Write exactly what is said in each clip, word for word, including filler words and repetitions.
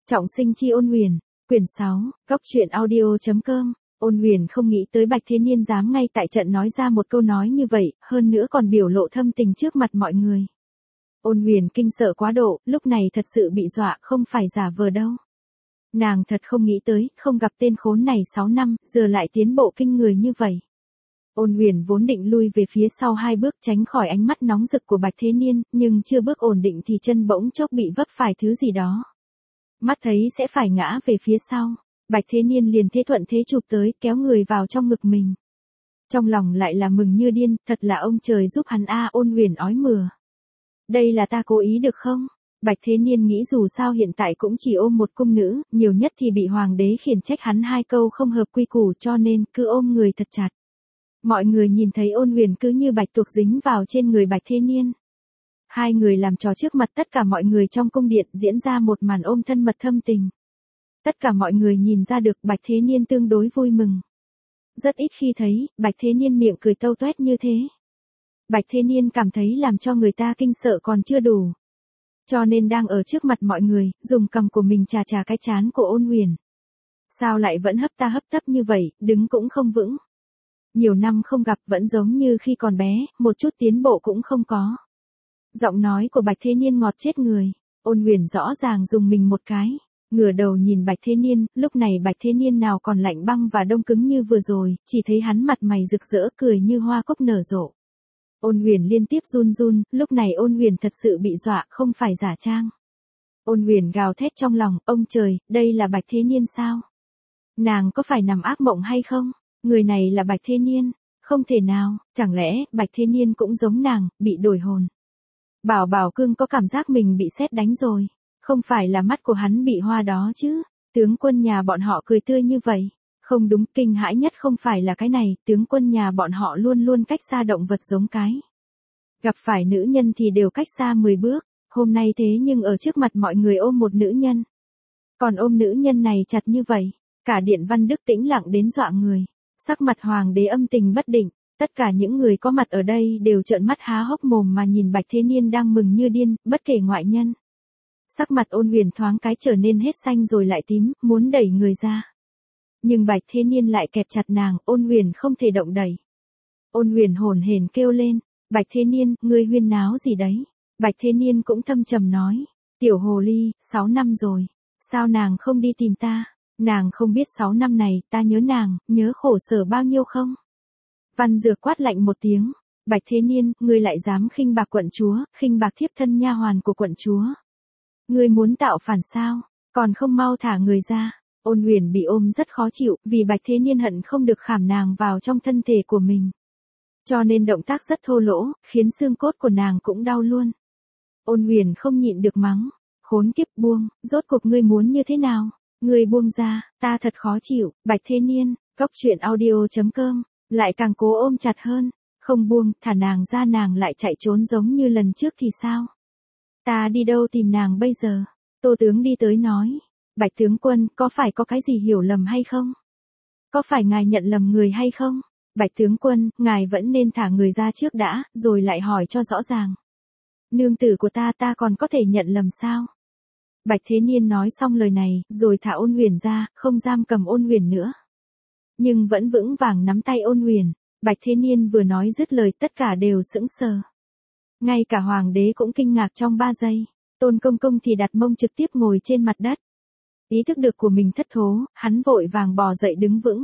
Trọng sinh chi Ôn Huyền, quyển sáu, góc truyện audio chấm com. Ôn Huyền không nghĩ tới Bạch Thế Niên dám ngay tại trận nói ra một câu nói như vậy, hơn nữa còn biểu lộ thâm tình trước mặt mọi người. Ôn Huyền kinh sợ quá độ, lúc này thật sự bị dọa, không phải giả vờ đâu. Nàng thật không nghĩ tới, không gặp tên khốn này sáu năm, giờ lại tiến bộ kinh người như vậy. Ôn Huyền vốn định lui về phía sau hai bước tránh khỏi ánh mắt nóng rực của Bạch Thế Niên, nhưng chưa bước ổn định thì chân bỗng chốc bị vấp phải thứ gì đó. Mắt thấy sẽ phải ngã về phía sau, Bạch Thế Niên liền thế thuận thế chụp tới, kéo người vào trong ngực mình. Trong lòng lại là mừng như điên, thật là ông trời giúp hắn a. Ôn Huyền ói mửa. Đây là ta cố ý được không? Bạch Thế Niên nghĩ dù sao hiện tại cũng chỉ ôm một cung nữ, nhiều nhất thì bị hoàng đế khiển trách hắn hai câu không hợp quy củ, cho nên cứ ôm người thật chặt. Mọi người nhìn thấy Ôn Huyền cứ như bạch tuộc dính vào trên người Bạch Thế Niên. Hai người làm trò trước mặt tất cả mọi người trong cung điện, diễn ra một màn ôm thân mật thâm tình. Tất cả mọi người nhìn ra được Bạch Thế Niên tương đối vui mừng. Rất ít khi thấy Bạch Thế Niên miệng cười tâu toét như thế. Bạch Thế Niên cảm thấy làm cho người ta kinh sợ còn chưa đủ. Cho nên đang ở trước mặt mọi người, dùng cằm của mình chà chà cái trán của Ôn Huyền. Sao lại vẫn hấp ta hấp tấp như vậy, đứng cũng không vững. Nhiều năm không gặp vẫn giống như khi còn bé, một chút tiến bộ cũng không có. Giọng nói của Bạch Thế Niên ngọt chết người. Ôn Huyền rõ ràng dùng mình một cái, ngửa đầu nhìn Bạch Thế Niên, lúc này Bạch Thế Niên nào còn lạnh băng và đông cứng như vừa rồi, chỉ thấy hắn mặt mày rực rỡ cười như hoa cúc nở rộ. Ôn Huyền liên tiếp run run, lúc này Ôn Huyền thật sự bị dọa, không phải giả trang. Ôn Huyền gào thét trong lòng, ông trời, đây là Bạch Thế Niên sao? Nàng có phải nằm ác mộng hay không? Người này là Bạch Thế Niên, không thể nào, chẳng lẽ Bạch Thế Niên cũng giống nàng, bị đổi hồn. Bảo Bảo Cương có cảm giác mình bị sét đánh rồi, không phải là mắt của hắn bị hoa đó chứ, tướng quân nhà bọn họ cười tươi như vậy. Không đúng, kinh hãi nhất không phải là cái này, tướng quân nhà bọn họ luôn luôn cách xa động vật giống cái. Gặp phải nữ nhân thì đều cách xa mười bước, hôm nay thế nhưng ở trước mặt mọi người ôm một nữ nhân. Còn ôm nữ nhân này chặt như vậy, cả điện Văn Đức tĩnh lặng đến dọa người. Sắc mặt hoàng đế âm tình bất định, tất cả những người có mặt ở đây đều trợn mắt há hốc mồm mà nhìn Bạch Thế Niên đang mừng như điên, bất kể ngoại nhân. Sắc mặt Ôn Huyền thoáng cái trở nên hết xanh rồi lại tím, muốn đẩy người ra. Nhưng Bạch Thế Niên lại kẹp chặt nàng, Ôn Huyền không thể động đẩy. Ôn Huyền hồn hển kêu lên, Bạch Thế Niên, ngươi huyên náo gì đấy? Bạch Thế Niên cũng thâm trầm nói, tiểu hồ ly, sáu năm rồi, sao nàng không đi tìm ta? Nàng không biết sáu năm này, ta nhớ nàng, nhớ khổ sở bao nhiêu không? Văn Dược quát lạnh một tiếng, Bạch Thế Niên, ngươi lại dám khinh bạc quận chúa, khinh bạc thiếp thân nha hoàn của quận chúa. Ngươi muốn tạo phản sao, còn không mau thả người ra. Ôn Huyền bị ôm rất khó chịu, vì Bạch Thế Niên hận không được khảm nàng vào trong thân thể của mình. Cho nên động tác rất thô lỗ, khiến xương cốt của nàng cũng đau luôn. Ôn Huyền không nhịn được mắng, khốn kiếp, buông, rốt cuộc ngươi muốn như thế nào? Ngươi buông ra, ta thật khó chịu. Bạch Thế Niên, góc truyện audio chấm com, lại càng cố ôm chặt hơn, không buông, thả nàng ra nàng lại chạy trốn giống như lần trước thì sao? Ta đi đâu tìm nàng bây giờ? Tô tướng đi tới nói, Bạch tướng quân, có phải có cái gì hiểu lầm hay không? Có phải ngài nhận lầm người hay không? Bạch tướng quân, ngài vẫn nên thả người ra trước đã, rồi lại hỏi cho rõ ràng. Nương tử của ta ta còn có thể nhận lầm sao? Bạch Thế Niên nói xong lời này, rồi thả Ôn Huyền ra, không giam cầm Ôn Huyền nữa. Nhưng vẫn vững vàng nắm tay Ôn Huyền. Bạch Thế Niên vừa nói dứt lời tất cả đều sững sờ. Ngay cả hoàng đế cũng kinh ngạc trong ba giây. Tôn Công Công thì đặt mông trực tiếp ngồi trên mặt đất. Ý thức được của mình thất thố, hắn vội vàng bò dậy đứng vững.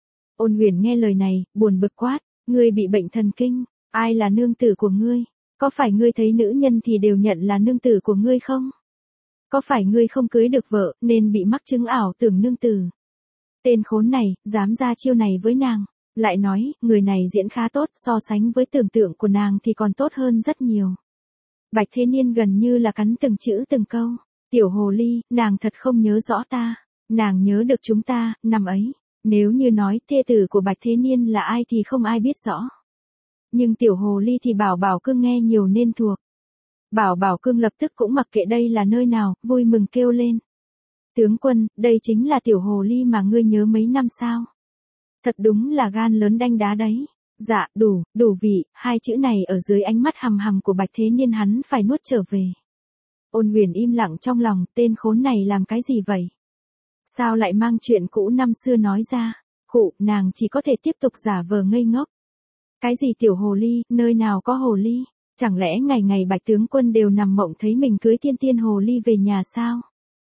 Ôn Huyền nghe lời này, buồn bực quát, ngươi bị bệnh thần kinh, ai là nương tử của ngươi? Có phải ngươi thấy nữ nhân thì đều nhận là nương tử của ngươi không? Có phải ngươi không cưới được vợ, nên bị mắc chứng ảo tưởng nương tử? Tên khốn này, dám ra chiêu này với nàng. Lại nói, người này diễn khá tốt, so sánh với tưởng tượng của nàng thì còn tốt hơn rất nhiều. Bạch Thế Niên gần như là cắn từng chữ từng câu. Tiểu hồ ly, nàng thật không nhớ rõ ta. Nàng nhớ được chúng ta, năm ấy. Nếu như nói thê tử của Bạch Thế Niên là ai thì không ai biết rõ. Nhưng tiểu hồ ly thì Bảo Bảo Cương nghe nhiều nên thuộc. Bảo Bảo Cương lập tức cũng mặc kệ đây là nơi nào, vui mừng kêu lên. Tướng quân, đây chính là tiểu hồ ly mà ngươi nhớ mấy năm sao? Thật đúng là gan lớn đanh đá đấy. Dạ, đủ, đủ vị, hai chữ này ở dưới ánh mắt hằm hằm của Bạch Thế Niên hắn phải nuốt trở về. Ôn Huyền im lặng trong lòng, tên khốn này làm cái gì vậy? Sao lại mang chuyện cũ năm xưa nói ra? Khụ, nàng chỉ có thể tiếp tục giả vờ ngây ngốc. Cái gì tiểu hồ ly, nơi nào có hồ ly? Chẳng lẽ ngày ngày Bạch tướng quân đều nằm mộng thấy mình cưới tiên tiên hồ ly về nhà sao?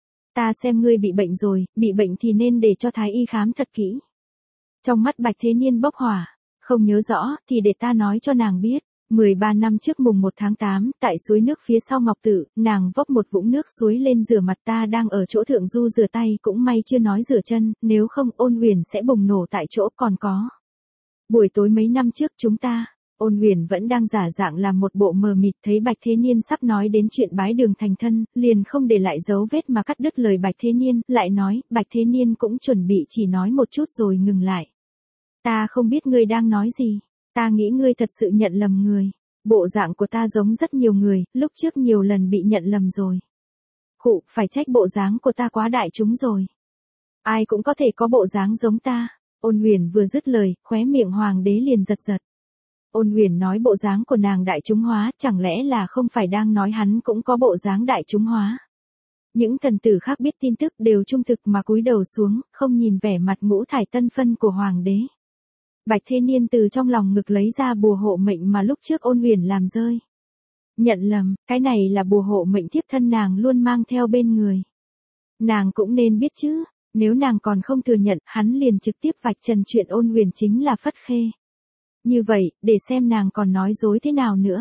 Ta xem ngươi bị bệnh rồi, bị bệnh thì nên để cho thái y khám thật kỹ. Trong mắt Bạch Thế Niên bốc hỏa, không nhớ rõ thì để ta nói cho nàng biết. mười ba năm trước mùng một tháng tám, tại suối nước phía sau Ngọc Tự, nàng vốc một vũng nước suối lên rửa mặt, ta đang ở chỗ thượng du rửa tay, cũng may chưa nói rửa chân, nếu không Ôn Huyền sẽ bùng nổ tại chỗ. Còn có. Buổi tối mấy năm trước chúng ta, Ôn Huyền vẫn đang giả dạng làm một bộ mờ mịt, thấy Bạch Thế Niên sắp nói đến chuyện bái đường thành thân, liền không để lại dấu vết mà cắt đứt lời Bạch Thế Niên, lại nói, Bạch Thế Niên cũng chuẩn bị chỉ nói một chút rồi ngừng lại. Ta không biết ngươi đang nói gì. Ta nghĩ ngươi thật sự nhận lầm người. Bộ dạng của ta giống rất nhiều người, lúc trước nhiều lần bị nhận lầm rồi. Khụ, phải trách bộ dáng của ta quá đại chúng rồi. Ai cũng có thể có bộ dáng giống ta. Ôn Huyền vừa dứt lời, khóe miệng hoàng đế liền giật giật. Ôn Huyền nói bộ dáng của nàng đại chúng hóa, chẳng lẽ là không phải đang nói hắn cũng có bộ dáng đại chúng hóa. Những thần tử khác biết tin tức đều trung thực mà cúi đầu xuống, không nhìn vẻ mặt ngũ thải tân phân của hoàng đế. Bạch Thế Niên từ trong lòng ngực lấy ra bùa hộ mệnh mà lúc trước Ôn Huyền làm rơi. Nhận lầm, cái này là bùa hộ mệnh thiếp thân nàng luôn mang theo bên người. Nàng cũng nên biết chứ, nếu nàng còn không thừa nhận, hắn liền trực tiếp vạch trần chuyện Ôn Huyền chính là Phất Khê. Như vậy, để xem nàng còn nói dối thế nào nữa.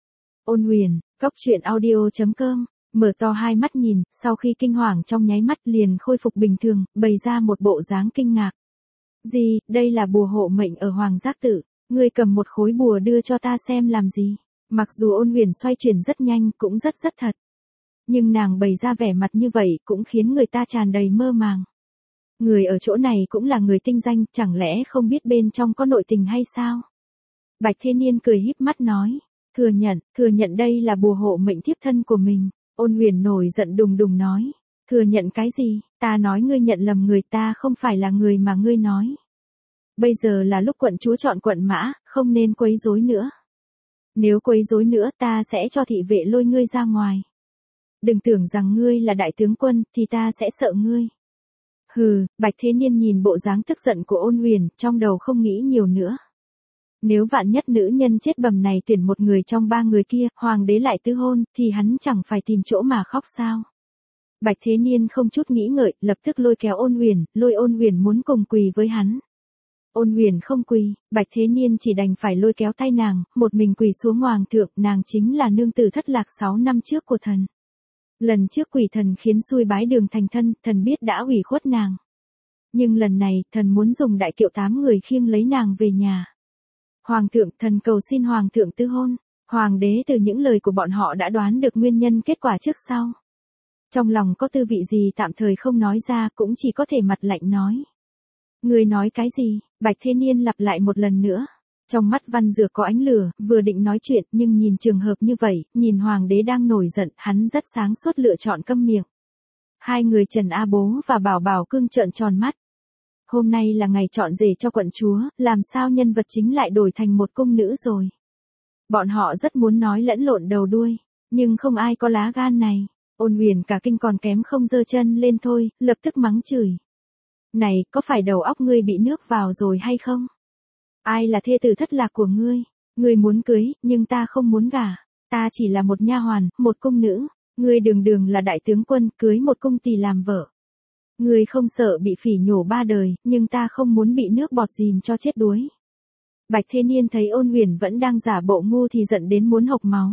Ôn Huyền, Cốc Truyện Audio chấm com, mở to hai mắt nhìn, sau khi kinh hoàng trong nháy mắt liền khôi phục bình thường, bày ra một bộ dáng kinh ngạc. Gì, đây là bùa hộ mệnh ở Hoàng Giác Tự, ngươi cầm một khối bùa đưa cho ta xem làm gì? Mặc dù Ôn Huyền xoay chuyển rất nhanh, cũng rất rất thật. Nhưng nàng bày ra vẻ mặt như vậy cũng khiến người ta tràn đầy mơ màng. Người ở chỗ này cũng là người tinh danh, chẳng lẽ không biết bên trong có nội tình hay sao? Bạch Thế Niên cười híp mắt nói, thừa nhận, thừa nhận đây là bùa hộ mệnh thiếp thân của mình. Ôn Huyền nổi giận đùng đùng nói, thừa nhận cái gì, ta nói ngươi nhận lầm người, ta không phải là người mà ngươi nói. Bây giờ là lúc quận chúa chọn quận mã, không nên quấy rối nữa. Nếu quấy rối nữa ta sẽ cho thị vệ lôi ngươi ra ngoài. Đừng tưởng rằng ngươi là đại tướng quân thì ta sẽ sợ ngươi. Hừ, Bạch Thế Niên nhìn bộ dáng tức giận của Ôn Huyền, trong đầu không nghĩ nhiều nữa. Nếu vạn nhất nữ nhân chết bầm này tuyển một người trong ba người kia, hoàng đế lại tứ hôn, thì hắn chẳng phải tìm chỗ mà khóc sao? Bạch Thế Niên không chút nghĩ ngợi, lập tức lôi kéo Ôn Huyền, lôi Ôn Huyền muốn cùng quỳ với hắn. Ôn Huyền không quỳ, Bạch Thế Niên chỉ đành phải lôi kéo tay nàng, một mình quỳ xuống hoàng thượng, nàng chính là nương tử thất lạc sáu năm trước của thần. Lần trước quỷ thần khiến xui bái đường thành thân, thần biết đã ủy khuất nàng. Nhưng lần này, thần muốn dùng đại kiệu tám người khiêng lấy nàng về nhà. Hoàng thượng, thần cầu xin hoàng thượng tư hôn. Hoàng đế từ những lời của bọn họ đã đoán được nguyên nhân kết quả trước sau. Trong lòng có tư vị gì tạm thời không nói ra, cũng chỉ có thể mặt lạnh nói. Người nói cái gì? Bạch Thế Niên lặp lại một lần nữa. Trong mắt Văn Dược có ánh lửa, vừa định nói chuyện, nhưng nhìn trường hợp như vậy, nhìn hoàng đế đang nổi giận, hắn rất sáng suốt lựa chọn câm miệng. Hai người Trần A Bố và Bảo Bảo Cương trợn tròn mắt. Hôm nay là ngày chọn rể cho quận chúa, làm sao nhân vật chính lại đổi thành một cung nữ rồi. Bọn họ rất muốn nói lẫn lộn đầu đuôi, nhưng không ai có lá gan này. Ôn Huyền cả kinh còn kém không giơ chân lên thôi, lập tức mắng chửi. Này, có phải đầu óc ngươi bị nước vào rồi hay không? Ai là thê tử thất lạc của ngươi? Ngươi muốn cưới, nhưng ta không muốn gả. Ta chỉ là một nha hoàn, một cung nữ. Ngươi đường đường là đại tướng quân, cưới một cung tỳ làm vợ. Ngươi không sợ bị phỉ nhổ ba đời, nhưng ta không muốn bị nước bọt dìm cho chết đuối. Bạch Thế Niên thấy Ôn Huyền vẫn đang giả bộ ngu thì giận đến muốn hộc máu.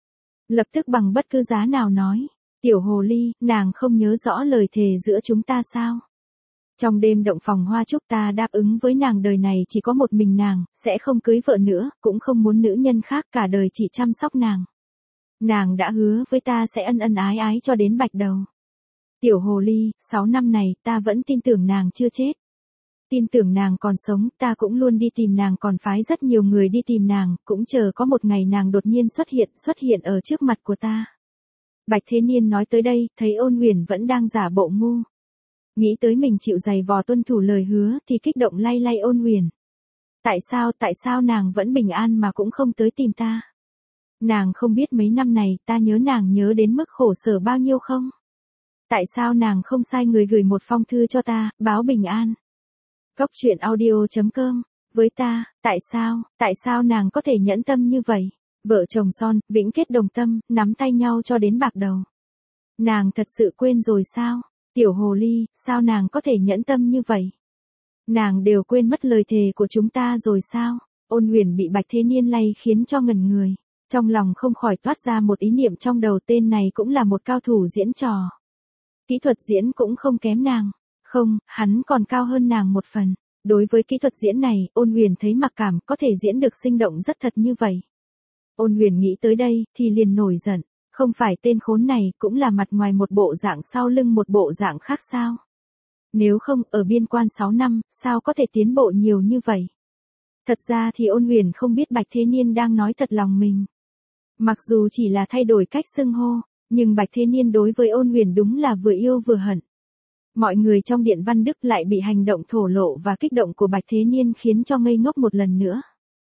Lập tức bằng bất cứ giá nào nói, tiểu hồ ly, nàng không nhớ rõ lời thề giữa chúng ta sao? Trong đêm động phòng hoa trúc ta đáp ứng với nàng đời này chỉ có một mình nàng, sẽ không cưới vợ nữa, cũng không muốn nữ nhân khác, cả đời chỉ chăm sóc nàng. Nàng đã hứa với ta sẽ ân ân ái ái cho đến bạch đầu. Tiểu hồ ly, sáu năm này ta vẫn tin tưởng nàng chưa chết. Tin tưởng nàng còn sống, ta cũng luôn đi tìm nàng, còn phái rất nhiều người đi tìm nàng, cũng chờ có một ngày nàng đột nhiên xuất hiện, xuất hiện ở trước mặt của ta. Bạch Thế Niên nói tới đây, thấy Ôn Huyền vẫn đang giả bộ ngu. Nghĩ tới mình chịu giày vò tuân thủ lời hứa thì kích động lay lay Ôn Huyền. Tại sao, tại sao nàng vẫn bình an mà cũng không tới tìm ta? Nàng không biết mấy năm này ta nhớ nàng nhớ đến mức khổ sở bao nhiêu không? Tại sao nàng không sai người gửi một phong thư cho ta, báo bình an? Góc truyện audio chấm com, với ta, tại sao, tại sao nàng có thể nhẫn tâm như vậy? Vợ chồng son, vĩnh kết đồng tâm, nắm tay nhau cho đến bạc đầu. Nàng thật sự quên rồi sao? Tiểu hồ ly, sao nàng có thể nhẫn tâm như vậy? Nàng đều quên mất lời thề của chúng ta rồi sao? Ôn Huyền bị Bạch Thế Niên lay khiến cho ngẩn người. Trong lòng không khỏi toát ra một ý niệm trong đầu, tên này cũng là một cao thủ diễn trò. Kỹ thuật diễn cũng không kém nàng. Không, hắn còn cao hơn nàng một phần. Đối với kỹ thuật diễn này, Ôn Huyền thấy mặc cảm, có thể diễn được sinh động rất thật như vậy. Ôn Huyền nghĩ tới đây, thì liền nổi giận. Không phải tên khốn này cũng là mặt ngoài một bộ dạng, sau lưng một bộ dạng khác sao? Nếu không, ở biên quan sáu năm, sao có thể tiến bộ nhiều như vậy? Thật ra thì Ôn Huyền không biết Bạch Thế Niên đang nói thật lòng mình. Mặc dù chỉ là thay đổi cách xưng hô, nhưng Bạch Thế Niên đối với Ôn Huyền đúng là vừa yêu vừa hận. Mọi người trong Điện Văn Đức lại bị hành động thổ lộ và kích động của Bạch Thế Niên khiến cho ngây ngốc một lần nữa.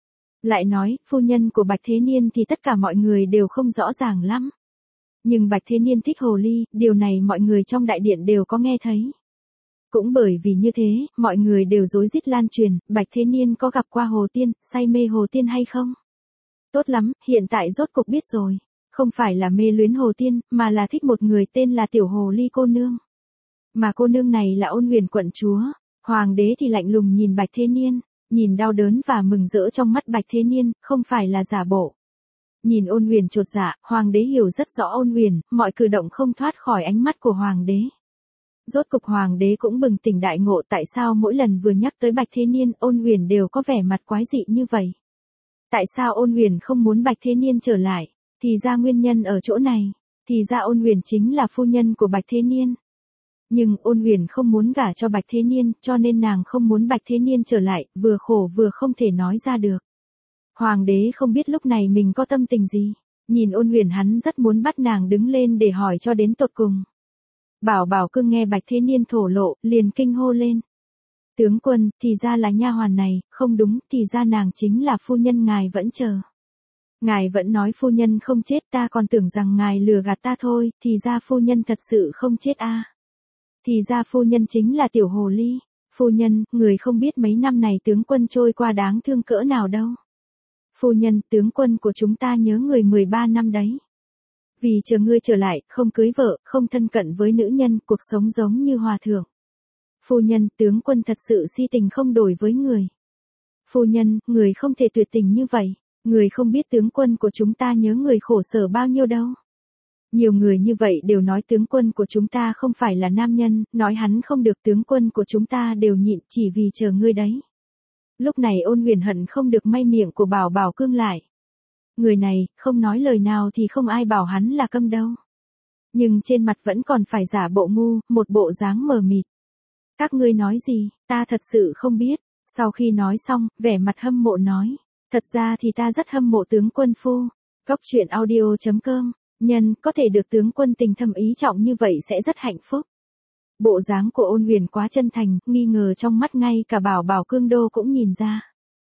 Lại nói, phu nhân của Bạch Thế Niên thì tất cả mọi người đều không rõ ràng lắm. Nhưng Bạch Thế Niên thích hồ ly, điều này mọi người trong đại điện đều có nghe thấy. Cũng bởi vì như thế, mọi người đều rối rít lan truyền, Bạch Thế Niên có gặp qua Hồ Tiên, say mê Hồ Tiên hay không? Tốt lắm, hiện tại rốt cục biết rồi. Không phải là mê luyến Hồ Tiên, mà là thích một người tên là Tiểu Hồ Ly cô nương. Mà cô nương này là Ôn Huyền quận chúa. Hoàng đế thì lạnh lùng nhìn Bạch Thế Niên, nhìn đau đớn và mừng rỡ trong mắt Bạch Thế Niên, không phải là giả bộ. Nhìn Ôn Huyền chột dạ, Hoàng đế hiểu rất rõ Ôn Huyền, mọi cử động không thoát khỏi ánh mắt của Hoàng đế. Rốt cục Hoàng đế cũng bừng tỉnh đại ngộ, tại sao mỗi lần vừa nhắc tới Bạch Thế Niên, Ôn Huyền đều có vẻ mặt quái dị như vậy. Tại sao Ôn Huyền không muốn Bạch Thế Niên trở lại? Thì ra nguyên nhân ở chỗ này. Thì ra Ôn Huyền chính là phu nhân của Bạch Thế Niên. Nhưng Ôn Huyền không muốn gả cho Bạch Thế Niên, cho nên nàng không muốn Bạch Thế Niên trở lại, vừa khổ vừa không thể nói ra được. Hoàng đế không biết lúc này mình có tâm tình gì. Nhìn Ôn Huyền, hắn rất muốn bắt nàng đứng lên để hỏi cho đến tột cùng. Bảo Bảo Cương nghe Bạch Thế Niên thổ lộ, liền kinh hô lên. Tướng quân, thì ra là nha hoàn này, không đúng, thì ra nàng chính là phu nhân ngài vẫn chờ. Ngài vẫn nói phu nhân không chết, ta còn tưởng rằng ngài lừa gạt ta thôi, thì ra phu nhân thật sự không chết a. À. Thì ra phu nhân chính là Tiểu Hồ Ly. Phu nhân, người không biết mấy năm này tướng quân trôi qua đáng thương cỡ nào đâu. Phu nhân, tướng quân của chúng ta nhớ người mười ba năm đấy. Vì chờ ngươi trở lại, không cưới vợ, không thân cận với nữ nhân, cuộc sống giống như hòa thượng. Phu nhân, tướng quân thật sự si tình không đổi với người. Phu nhân, người không thể tuyệt tình như vậy. Người không biết tướng quân của chúng ta nhớ người khổ sở bao nhiêu đâu. Nhiều người như vậy đều nói tướng quân của chúng ta không phải là nam nhân, nói hắn không được, tướng quân của chúng ta đều nhịn chỉ vì chờ ngươi đấy. Lúc này Ôn Huyền hận không được may miệng của Bảo Bảo Cương lại. Người này, không nói lời nào thì không ai bảo hắn là câm đâu. Nhưng trên mặt vẫn còn phải giả bộ ngu, một bộ dáng mờ mịt. Các ngươi nói gì, ta thật sự không biết. Sau khi nói xong, vẻ mặt hâm mộ nói. Thật ra thì ta rất hâm mộ tướng quân phu. Góc truyện audio chấm com. Nhân, có thể được tướng quân tình thâm ý trọng như vậy sẽ rất hạnh phúc. Bộ dáng của Ôn Huyền quá chân thành, nghi ngờ trong mắt ngay cả Bảo Bảo Cương Đô cũng nhìn ra.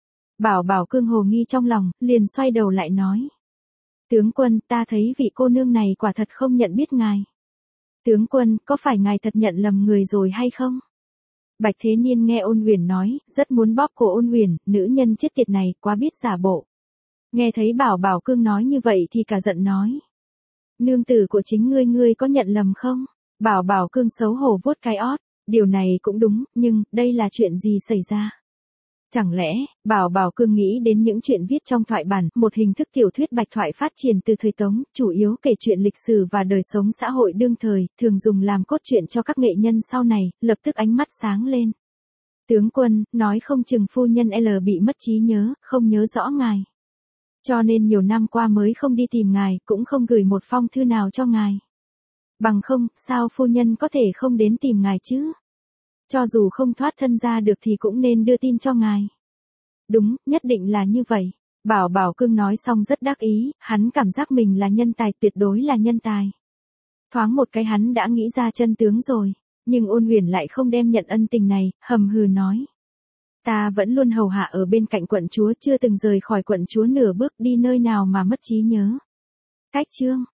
Bảo Bảo Cương hồ nghi trong lòng, liền xoay đầu lại nói. Tướng quân, ta thấy vị cô nương này quả thật không nhận biết ngài. Tướng quân, có phải ngài thật nhận lầm người rồi hay không? Bạch Thế Niên nghe Ôn Huyền nói, rất muốn bóp cổ Ôn Huyền, nữ nhân chết tiệt này, quá biết giả bộ. Nghe thấy Bảo Bảo Cương nói như vậy thì cả giận nói. Nương tử của chính ngươi, ngươi có nhận lầm không? Bảo Bảo Cương xấu hổ vuốt cái ót, điều này cũng đúng, nhưng, đây là chuyện gì xảy ra? Chẳng lẽ, Bảo Bảo Cương nghĩ đến những chuyện viết trong thoại bản, một hình thức tiểu thuyết bạch thoại phát triển từ thời Tống, chủ yếu kể chuyện lịch sử và đời sống xã hội đương thời, thường dùng làm cốt truyện cho các nghệ nhân sau này, lập tức ánh mắt sáng lên. Tướng quân, nói không chừng phu nhân L bị mất trí nhớ, không nhớ rõ ngài. Cho nên nhiều năm qua mới không đi tìm ngài, cũng không gửi một phong thư nào cho ngài. Bằng không, sao phu nhân có thể không đến tìm ngài chứ? Cho dù không thoát thân ra được thì cũng nên đưa tin cho ngài. Đúng, nhất định là như vậy. Bảo Bảo Cương nói xong rất đắc ý, hắn cảm giác mình là nhân tài, tuyệt đối là nhân tài. Thoáng một cái hắn đã nghĩ ra chân tướng rồi, nhưng Ôn Huyền lại không đem nhận ân tình này, hầm hừ nói. Ta vẫn luôn hầu hạ ở bên cạnh quận chúa, chưa từng rời khỏi quận chúa nửa bước, đi nơi nào mà mất trí nhớ. Cách chương